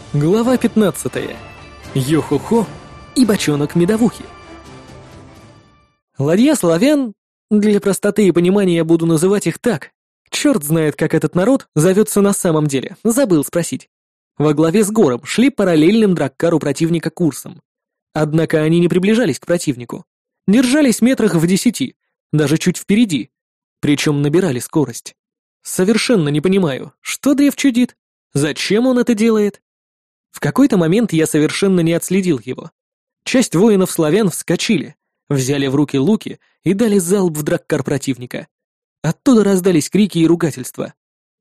Глава 15. Йо-хо-хо и бочонок медовухи. Ладья славян, для простоты и понимания я буду называть их так. Черт знает, как этот народ зовется на самом деле, забыл спросить. Во главе с Гором шли параллельным драккару противника курсом. Однако они не приближались к противнику. Держались метрах в 10, даже чуть впереди. Причем набирали скорость. Совершенно не понимаю, что Древ чудит, зачем он это делает. В какой-то момент я совершенно не отследил его. Часть воинов-славян вскочили, взяли в руки луки и дали залп в драккар противника. Оттуда раздались крики и ругательства.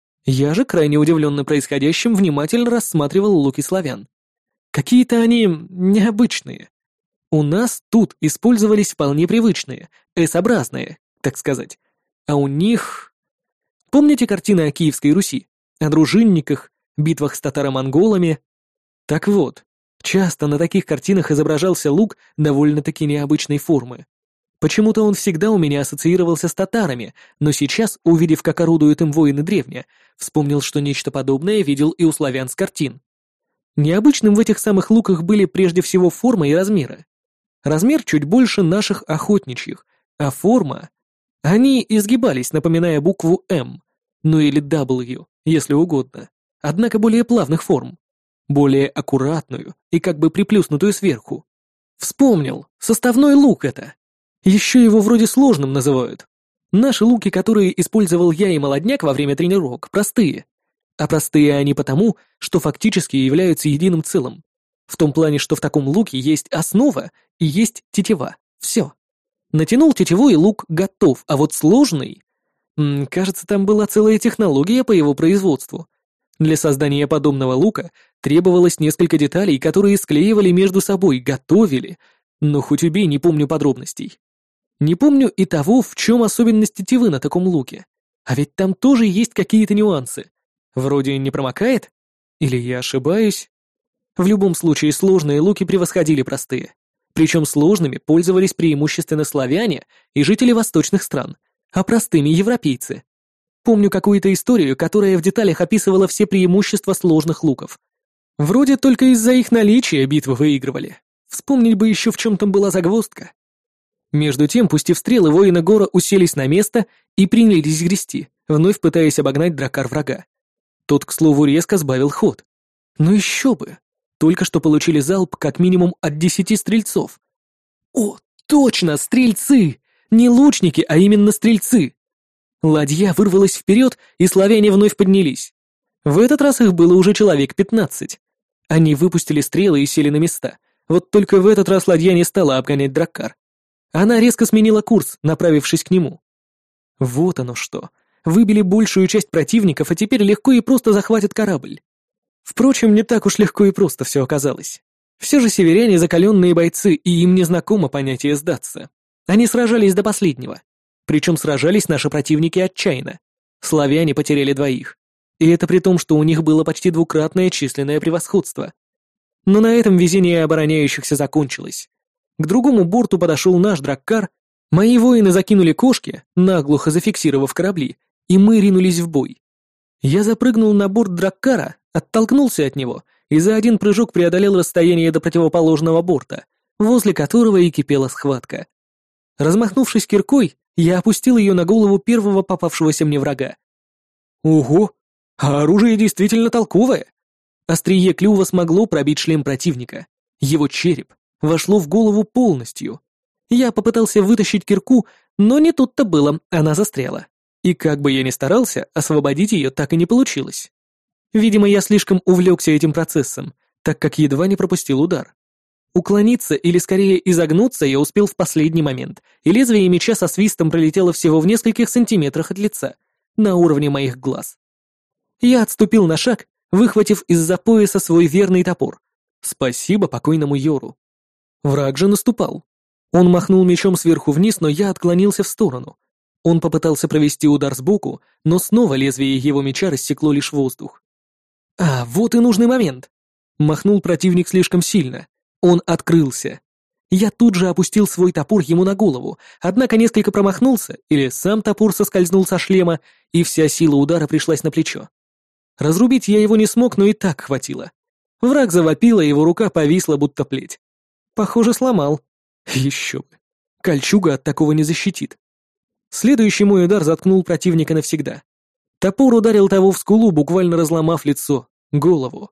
Я же, крайне удивленный происходящим, внимательно рассматривал луки славян. Какие-то они необычные. У нас тут использовались вполне привычные, S-образные, так сказать. А у них... Помните картины о Киевской Руси? О дружинниках, битвах с татаро-монголами? Так вот, часто на таких картинах изображался лук довольно-таки необычной формы. Почему-то он всегда у меня ассоциировался с татарами, но сейчас, увидев, как орудуют им воины древня, вспомнил, что нечто подобное видел и у славян с картин. Необычным в этих самых луках были прежде всего форма и размеры. Размер чуть больше наших охотничьих, а форма... Они изгибались, напоминая букву «М», ну или «W», если угодно, однако более плавных форм. Более аккуратную и как бы приплюснутую сверху. Вспомнил, составной лук это. Еще его вроде сложным называют. Наши луки, которые использовал я и молодняк во время тренировок, простые. А простые они потому, что фактически являются единым целым. В том плане, что в таком луке есть основа и есть тетива. Все. Натянул тетиву и лук готов, а вот сложный... Кажется, там была целая технология по его производству. Для создания подобного лука требовалось несколько деталей, которые склеивали между собой, готовили, но хоть убей, не помню подробностей. Не помню и того, в чем особенность тетивы на таком луке. А ведь там тоже есть какие-то нюансы. Вроде не промокает? Или я ошибаюсь? В любом случае, сложные луки превосходили простые. Причем сложными пользовались преимущественно славяне и жители восточных стран, а простыми европейцы. Помню какую-то историю, которая в деталях описывала все преимущества сложных луков. Вроде только из-за их наличия битвы выигрывали. Вспомнить бы еще, в чем там была загвоздка. Между тем, пустив стрелы, воины Гора уселись на место и принялись грести, вновь пытаясь обогнать драккар врага. Тот, к слову, резко сбавил ход. Ну еще бы! Только что получили залп как минимум от 10 стрельцов. О, точно, стрельцы! Не лучники, а именно стрельцы! Ладья вырвалась вперед, и славяне вновь поднялись. В этот раз их было уже человек 15. Они выпустили стрелы и сели на места. Вот только в этот раз ладья не стала обгонять драккар. Она резко сменила курс, направившись к нему. Вот оно что. Выбили большую часть противников, а теперь легко и просто захватят корабль. Впрочем, не так уж легко и просто все оказалось. Все же северяне закаленные бойцы, и им не знакомо понятие сдаться. Они сражались до последнего. Причем сражались наши противники отчаянно. Славяне потеряли 2. И это при том, что у них было почти двукратное численное превосходство. Но на этом везение обороняющихся закончилось. К другому борту подошел наш драккар, мои воины закинули кошки, наглухо зафиксировав корабли, и мы ринулись в бой. Я запрыгнул на борт драккара, оттолкнулся от него и за один прыжок преодолел расстояние до противоположного борта, возле которого и кипела схватка. Размахнувшись киркой, я опустил ее на голову первого попавшегося мне врага. Ого, а оружие действительно толковое. Острие клюва смогло пробить шлем противника. Его череп вошло в голову полностью. Я попытался вытащить кирку, но не тут-то было, она застряла. И как бы я ни старался, освободить ее так и не получилось. Видимо, я слишком увлекся этим процессом, так как едва не пропустил удар. Уклониться или скорее изогнуться я успел в последний момент, и лезвие меча со свистом пролетело всего в нескольких сантиметрах от лица, на уровне моих глаз. Я отступил на шаг, выхватив из-за пояса свой верный топор. Спасибо покойному Йору. Враг же наступал. Он махнул мечом сверху вниз, но я отклонился в сторону. Он попытался провести удар сбоку, но снова лезвие его меча рассекло лишь воздух. А, вот и нужный момент. Махнул противник слишком сильно. Он открылся. Я тут же опустил свой топор ему на голову, однако несколько промахнулся, или сам топор соскользнул со шлема, и вся сила удара пришлась на плечо. Разрубить я его не смог, но и так хватило. Враг завопил, а его рука повисла, будто плеть. Похоже, сломал. Еще бы. Кольчуга от такого не защитит. Следующий мой удар заткнул противника навсегда. Топор ударил того в скулу, буквально разломав лицо, голову.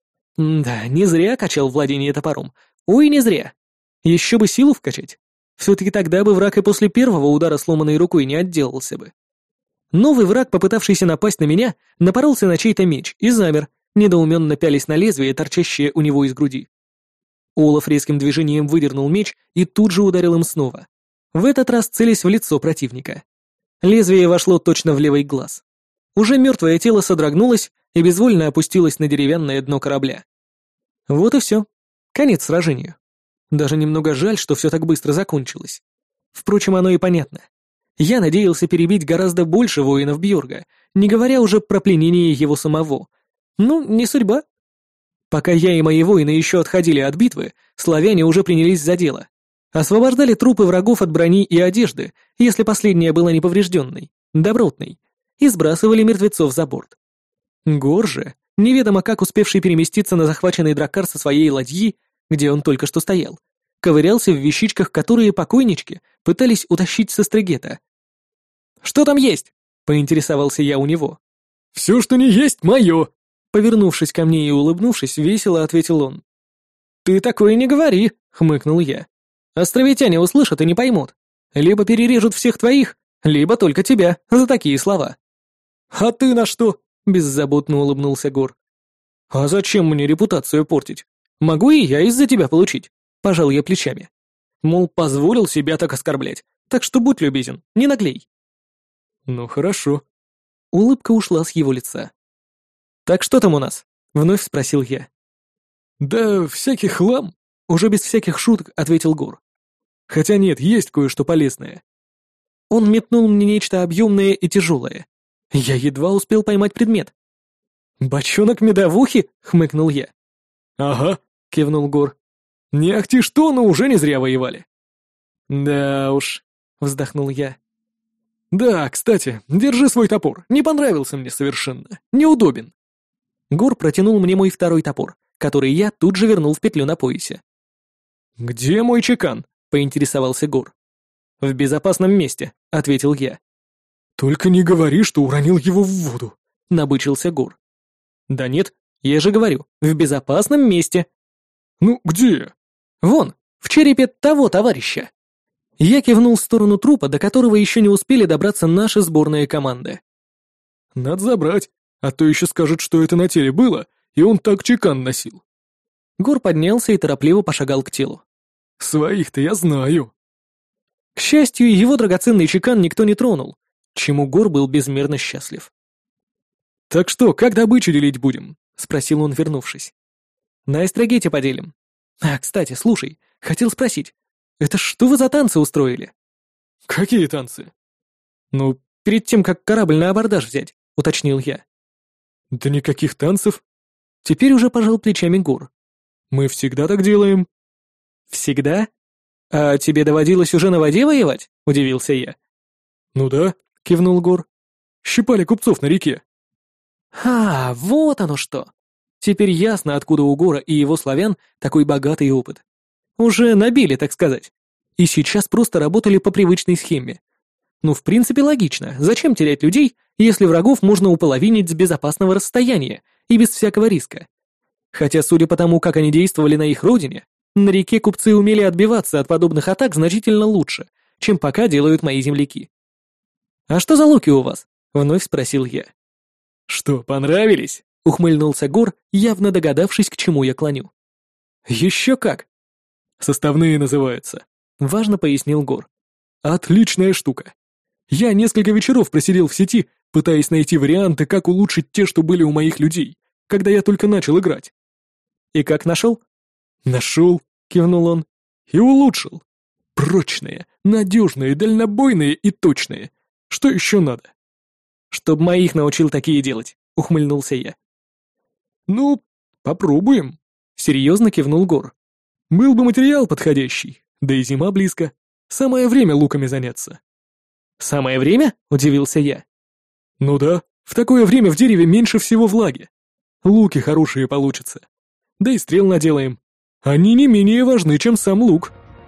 Да, не зря качал владение топором. Ой, не зря. Еще бы силу вкачать. Все-таки тогда бы враг и после первого удара сломанной рукой не отделался бы. Новый враг, попытавшийся напасть на меня, напоролся на чей-то меч и замер, недоуменно пялись на лезвие, торчащее у него из груди. Олаф резким движением выдернул меч и тут же ударил им снова. В этот раз целясь в лицо противника. Лезвие вошло точно в левый глаз. Уже мертвое тело содрогнулось и безвольно опустилось на деревянное дно корабля. Вот и все. Конец сражению. Даже немного жаль, что все так быстро закончилось. Впрочем, оно и понятно. Я надеялся перебить гораздо больше воинов Бьорга, не говоря уже про пленение его самого. Ну, не судьба. Пока я и мои воины еще отходили от битвы, славяне уже принялись за дело. Освобождали трупы врагов от брони и одежды, если последняя была неповрежденной, добротной, и сбрасывали мертвецов за борт. Гор же, неведомо как успевший переместиться на захваченный драккар со своей ладьи, где он только что стоял, ковырялся в вещичках, которые покойнички пытались утащить со стригета. «Что там есть?» — поинтересовался я у него. «Все, что не есть, мое!» Повернувшись ко мне и улыбнувшись, весело ответил он. «Ты такое не говори!» — хмыкнул я. «Островитяне услышат и не поймут. Либо перережут всех твоих, либо только тебя за такие слова». «А ты на что?» — беззаботно улыбнулся Гор. «А зачем мне репутацию портить? Могу и я из-за тебя получить», — пожал я плечами. Мол, позволил себя так оскорблять, так что будь любезен, не наглей. «Ну хорошо». Улыбка ушла с его лица. «Так что там у нас?» — вновь спросил я. «Да всякий хлам», — уже без всяких шуток ответил Гор. «Хотя нет, есть кое-что полезное». Он метнул мне нечто объемное и тяжелое. Я едва успел поймать предмет. «Бочонок медовухи?» — хмыкнул я. «Ага», — кивнул Гор. «Не ахти что, но уже не зря воевали». «Да уж», — вздохнул я. «Да, кстати, держи свой топор. Не понравился мне совершенно. Неудобен». Гор протянул мне мой второй топор, который я тут же вернул в петлю на поясе. «Где мой чекан?» — поинтересовался Гор. «В безопасном месте», — ответил я. «Только не говори, что уронил его в воду», — набычился Гор. «Да нет, я же говорю, в безопасном месте». «Ну, где?» «Вон, в черепе того товарища». Я кивнул в сторону трупа, до которого еще не успели добраться наши сборные команды. «Надо забрать, а то еще скажут, что это на теле было, и он так чекан носил». Гор поднялся и торопливо пошагал к телу. «Своих-то я знаю». К счастью, его драгоценный чекан никто не тронул, чему Гор был безмерно счастлив. «Так что, как добычу делить будем?» — спросил он, вернувшись. «На эстрагете поделим. А, кстати, слушай, хотел спросить, это что вы за танцы устроили?» «Какие танцы?» «Ну, перед тем, как корабль на абордаж взять», — уточнил я. «Да никаких танцев». Теперь уже пожал плечами Гор. «Мы всегда так делаем». «Всегда? А тебе доводилось уже на воде воевать?» — удивился я. «Ну да», — кивнул Гор. «Щипали купцов на реке». «А, вот оно что! Теперь ясно, откуда у Гора и его славян такой богатый опыт. Уже набили, так сказать. И сейчас просто работали по привычной схеме. Ну, в принципе, логично. Зачем терять людей, если врагов можно уполовинить с безопасного расстояния и без всякого риска? Хотя, судя по тому, как они действовали на их родине, на реке купцы умели отбиваться от подобных атак значительно лучше, чем пока делают мои земляки. «А что за луки у вас?» — вновь спросил я. «Что, понравились?» — ухмыльнулся Гор, явно догадавшись, к чему я клоню. «Еще как!» «Составные называются», — важно пояснил Гор. «Отличная штука. Я несколько вечеров просидел в сети, пытаясь найти варианты, как улучшить те, что были у моих людей, когда я только начал играть». «И как нашел?» «Нашел», — кивнул он, — «и улучшил. Прочные, надежные, дальнобойные и точные. Что еще надо?» «Чтоб моих научил такие делать», — ухмыльнулся я. «Ну, попробуем», — серьезно кивнул Гор. «Был бы материал подходящий, да и зима близко. Самое время луками заняться». «Самое время?» — удивился я. «Ну да, в такое время в дереве меньше всего влаги. Луки хорошие получатся. да и стрел наделаем. Они не менее важны, чем сам лук».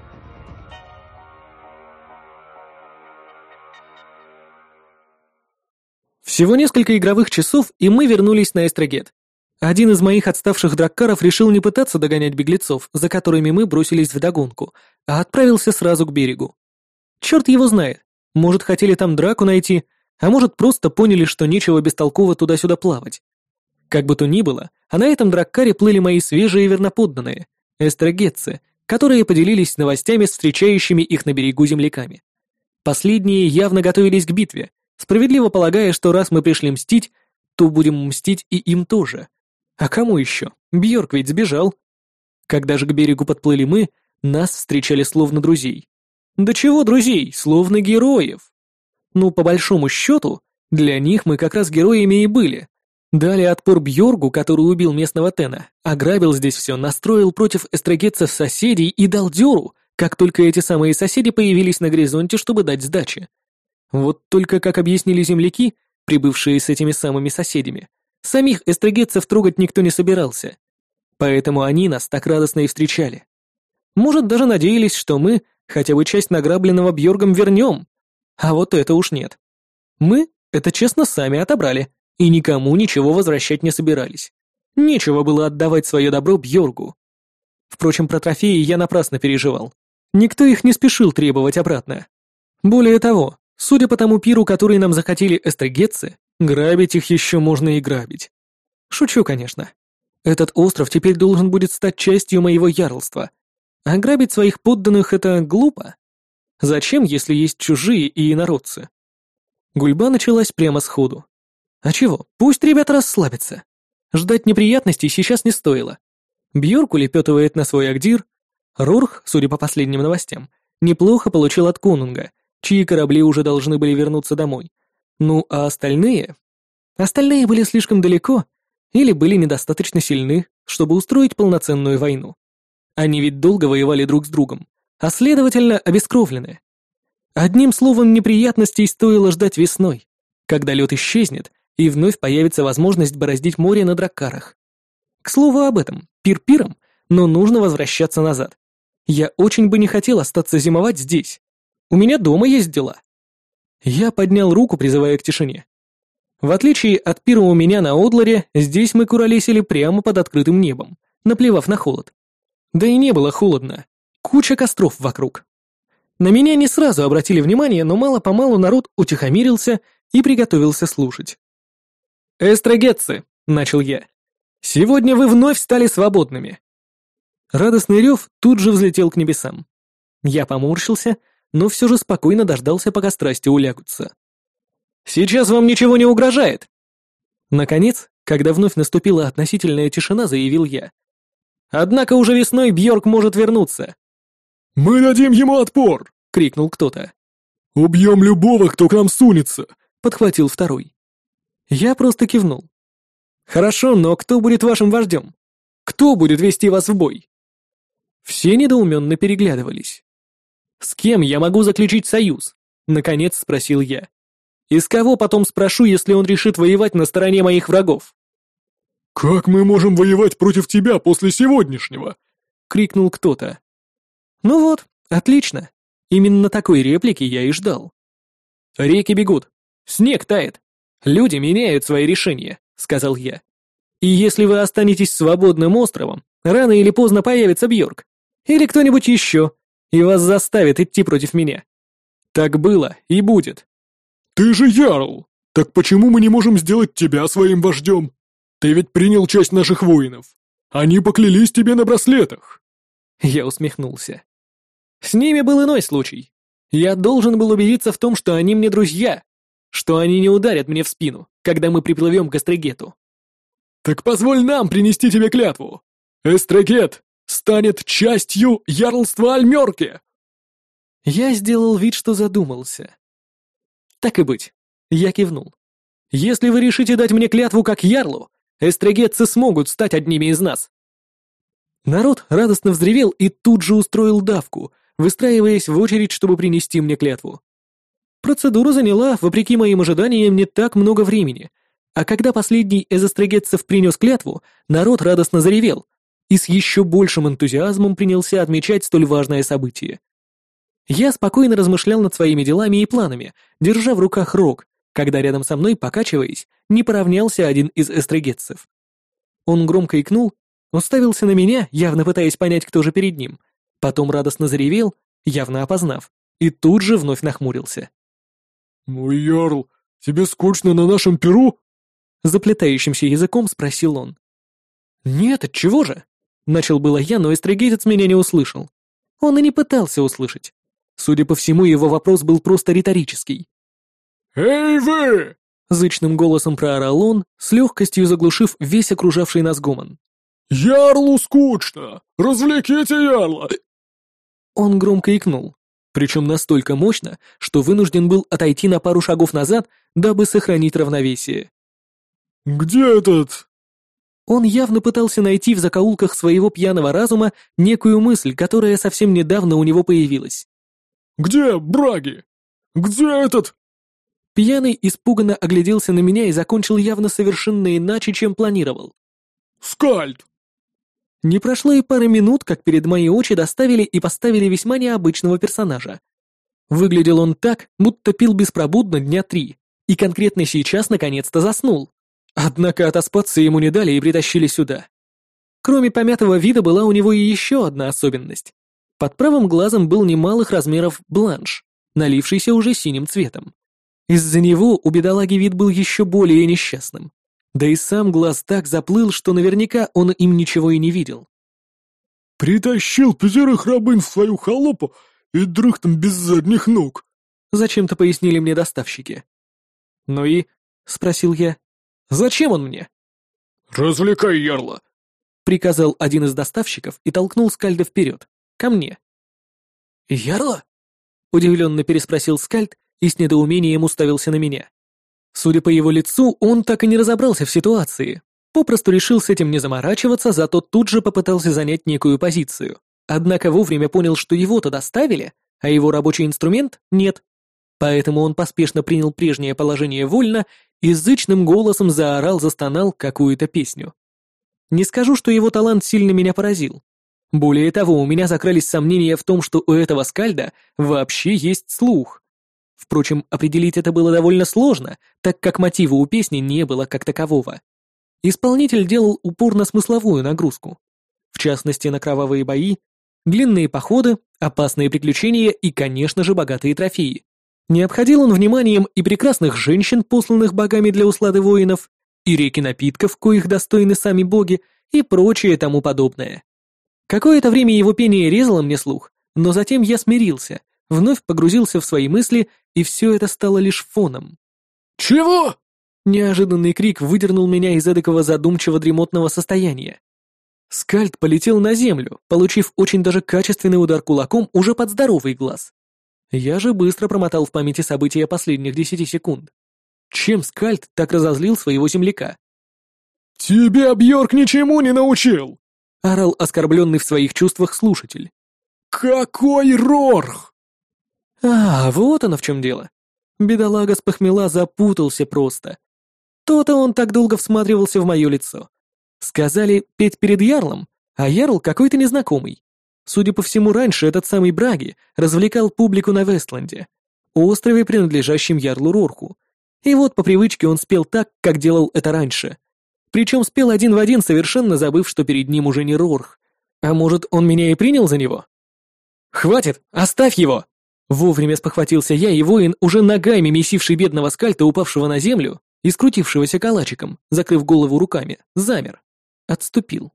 Всего несколько игровых часов, и мы вернулись на Эстрагет. Один из моих отставших драккаров решил не пытаться догонять беглецов, за которыми мы бросились вдогонку, а отправился сразу к берегу. Черт его знает, может, хотели там драку найти, а может, просто поняли, что нечего бестолково туда-сюда плавать. Как бы то ни было, а на этом драккаре плыли мои свежие верноподданные, эстрагетцы, которые поделились новостями с встречающими их на берегу земляками. Последние явно готовились к битве, справедливо полагая, что раз мы пришли мстить, то будем мстить и им тоже. А кому еще? Бьорк ведь сбежал. Когда же к берегу подплыли мы, нас встречали словно друзей. Да чего друзей, словно героев. Ну, по большому счету, для них мы как раз героями и были. Дали отпор Бьоргу, который убил местного Тена, ограбил здесь все, настроил против эстрагетцев соседей и дал дёру, как только эти самые соседи появились на горизонте, чтобы дать сдачи. Вот только, как объяснили земляки, прибывшие с этими самыми соседями, самих эстрагетцев трогать никто не собирался. Поэтому они нас так радостно и встречали. Может, даже надеялись, что мы хотя бы часть награбленного Бьоргом вернем. А вот это уж нет. Мы это честно сами отобрали, и никому ничего возвращать не собирались. Нечего было отдавать свое добро Бьоргу. Впрочем, про трофеи я напрасно переживал. Никто их не спешил требовать обратно. Более того, судя по тому пиру, который нам захотели эстрагетцы, грабить их еще можно и грабить. Шучу, конечно. Этот остров теперь должен будет стать частью моего ярлства. А грабить своих подданных — это глупо. Зачем, если есть чужие и инородцы? Гульба началась прямо сходу. А чего, пусть ребята расслабятся. Ждать неприятностей сейчас не стоило. Бьорк улепетывает на свой Агдир. Рурх, судя по последним новостям, неплохо получил от конунга, чьи корабли уже должны были вернуться домой. Ну а остальные? Остальные были слишком далеко или были недостаточно сильны, чтобы устроить полноценную войну. Они ведь долго воевали друг с другом, а следовательно обескровлены. Одним словом, неприятностей стоило ждать весной, когда лед исчезнет и вновь появится возможность бороздить море на драккарах. К слову об этом, пир пиром, но нужно возвращаться назад. Я очень бы не хотел остаться зимовать здесь. У меня дома есть дела. Я поднял руку, призывая к тишине. В отличие от пира у меня на Одларе, здесь мы куролесили прямо под открытым небом, наплевав на холод. Да и не было холодно. Куча костров вокруг. На меня не сразу обратили внимание, но мало-помалу народ утихомирился и приготовился слушать. «Эстрагетцы», — начал я, — «сегодня вы вновь стали свободными». Радостный рев тут же взлетел к небесам. Я поморщился, но все же спокойно дождался, пока страсти улягутся. «Сейчас вам ничего не угрожает!» Наконец, когда вновь наступила относительная тишина, заявил я. «Однако уже весной Бьорк может вернуться». «Мы дадим ему отпор!» — крикнул кто-то. «Убьем любого, кто к нам сунется!» — подхватил второй. Я просто кивнул. «Хорошо, но кто будет вашим вождем? Кто будет вести вас в бой?» Все недоуменно переглядывались. «С кем я могу заключить союз?» — наконец спросил я. «И с кого потом спрошу, если он решит воевать на стороне моих врагов?» «Как мы можем воевать против тебя после сегодняшнего?» — крикнул кто-то. «Ну вот, отлично. Именно такой реплики я и ждал». «Реки бегут. Снег тает. Люди меняют свои решения», — сказал я. «И если вы останетесь свободным островом, рано или поздно появится Бьорк. Или кто-нибудь еще, и вас заставит идти против меня. Так было и будет». «Ты же ярл! Так почему мы не можем сделать тебя своим вождем? Ты ведь принял часть наших воинов. Они поклялись тебе на браслетах». Я усмехнулся. «С ними был иной случай. Я должен был убедиться в том, что они мне друзья, что они не ударят мне в спину, когда мы приплывем к Эстрагету». «Так позволь нам принести тебе клятву. Эстрагет станет частью ярлства Альмёрки!» Я сделал вид, что задумался. «Так и быть», — я кивнул. «Если вы решите дать мне клятву как ярлу, эстрагетцы смогут стать одними из нас». Народ радостно взревел и тут же устроил давку, выстраиваясь в очередь, чтобы принести мне клятву. Процедура заняла, вопреки моим ожиданиям, не так много времени, а когда последний из эстрагетцев принес клятву, народ радостно заревел. и с еще большим энтузиазмом принялся отмечать столь важное событие. Я спокойно размышлял над своими делами и планами, держа в руках рог, когда рядом со мной, покачиваясь, не поравнялся один из эстригетцев. Он громко икнул, уставился на меня, явно пытаясь понять, кто же перед ним, потом радостно заревел, явно опознав, и тут же вновь нахмурился. «Мой ярл, тебе скучно на нашем перу?» Заплетающимся языком спросил он. «Нет, отчего же?» Начал было я, но эстригетец меня не услышал. Он и не пытался услышать. Судя по всему, его вопрос был просто риторический. «Эй вы!» — зычным голосом проорал он, с легкостью заглушив весь окружавший нас гомон. «Ярлу скучно! Развлеките ярла!» Он громко икнул, причем настолько мощно, что вынужден был отойти на пару шагов назад, дабы сохранить равновесие. «Где этот?» Он явно пытался найти в закоулках своего пьяного разума некую мысль, которая совсем недавно у него появилась. «Где Браги? Где этот?» Пьяный испуганно огляделся на меня и закончил явно совершенно иначе, чем планировал. «Скальд!» Не прошло и пары минут, как перед мои очи доставили и поставили весьма необычного персонажа. Выглядел он так, будто пил беспробудно дня 3, и конкретно сейчас наконец-то заснул. Однако отоспаться ему не дали и притащили сюда. Кроме помятого вида была у него и еще одна особенность. Под правым глазом был немалых размеров бланш, налившийся уже синим цветом. Из-за него у бедолаги вид был еще более несчастным. Да и сам глаз так заплыл, что наверняка он им ничего и не видел. «Притащил 5 рабынь в свою холопу и дрыхтом без задних ног», — зачем-то пояснили мне доставщики. «Ну и?» — спросил я. «Зачем он мне?» «Развлекай ярла», — приказал один из доставщиков и толкнул Скальда вперед, ко мне. «Ярла?» — удивленно переспросил Скальд и с недоумением уставился на меня. Судя по его лицу, он так и не разобрался в ситуации, попросту решил с этим не заморачиваться, зато тут же попытался занять некую позицию. Однако вовремя понял, что его-то доставили, а его рабочий инструмент нет. Поэтому он поспешно принял прежнее положение вольно и зычным голосом застонал какую-то песню. Не скажу, что его талант сильно меня поразил. Более того, у меня закрались сомнения в том, что у этого Скальда вообще есть слух. Впрочем, определить это было довольно сложно, так как мотива у песни не было как такового. Исполнитель делал упор на смысловую нагрузку. В частности, на кровавые бои, длинные походы, опасные приключения и, конечно же, богатые трофеи. Не обходил он вниманием и прекрасных женщин, посланных богами для услады воинов, и реки напитков, коих достойны сами боги, и прочее тому подобное. Какое-то время его пение резало мне слух, но затем я смирился, вновь погрузился в свои мысли, и все это стало лишь фоном. «Чего?» Неожиданный крик выдернул меня из эдакого задумчиво-дремотного состояния. Скальд полетел на землю, получив очень даже качественный удар кулаком уже под здоровый глаз. Я же быстро промотал в памяти события последних 10 секунд. Чем Скальд так разозлил своего земляка? «Тебя Бьорк ничему не научил!» — орал оскорбленный в своих чувствах слушатель. «Какой Рорх!» А, вот оно в чем дело. Бедолага с похмела запутался просто. То-то он так долго всматривался в мое лицо. Сказали петь перед ярлом, а ярл какой-то незнакомый. Судя по всему, раньше этот самый Браги развлекал публику на Вестланде, острове, принадлежащем ярлу Рорху. И вот по привычке он спел так, как делал это раньше. Причем спел один в один, совершенно забыв, что перед ним уже не Рорх. А может, он меня и принял за него? «Хватит! Оставь его!» Вовремя спохватился я, и воин, уже ногами месивший бедного Скальда, упавшего на землю и скрутившегося калачиком, закрыв голову руками, замер. Отступил.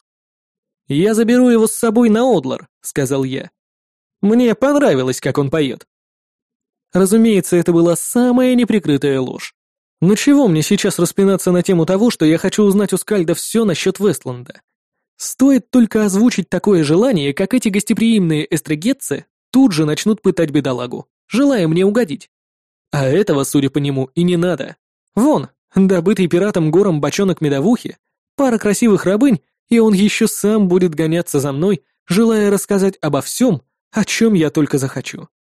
«Я заберу его с собой на Одлар», — сказал я. «Мне понравилось, как он поет». Разумеется, это была самая неприкрытая ложь. Но чего мне сейчас распинаться на тему того, что я хочу узнать у Скальда все насчет Вестланда? Стоит только озвучить такое желание, как эти гостеприимные эстригетцы тут же начнут пытать бедолагу, желая мне угодить. А этого, судя по нему, и не надо. Вон, добытый пиратом гором бочонок медовухи, пара красивых рабынь, и он еще сам будет гоняться за мной, желая рассказать обо всем, о чем я только захочу.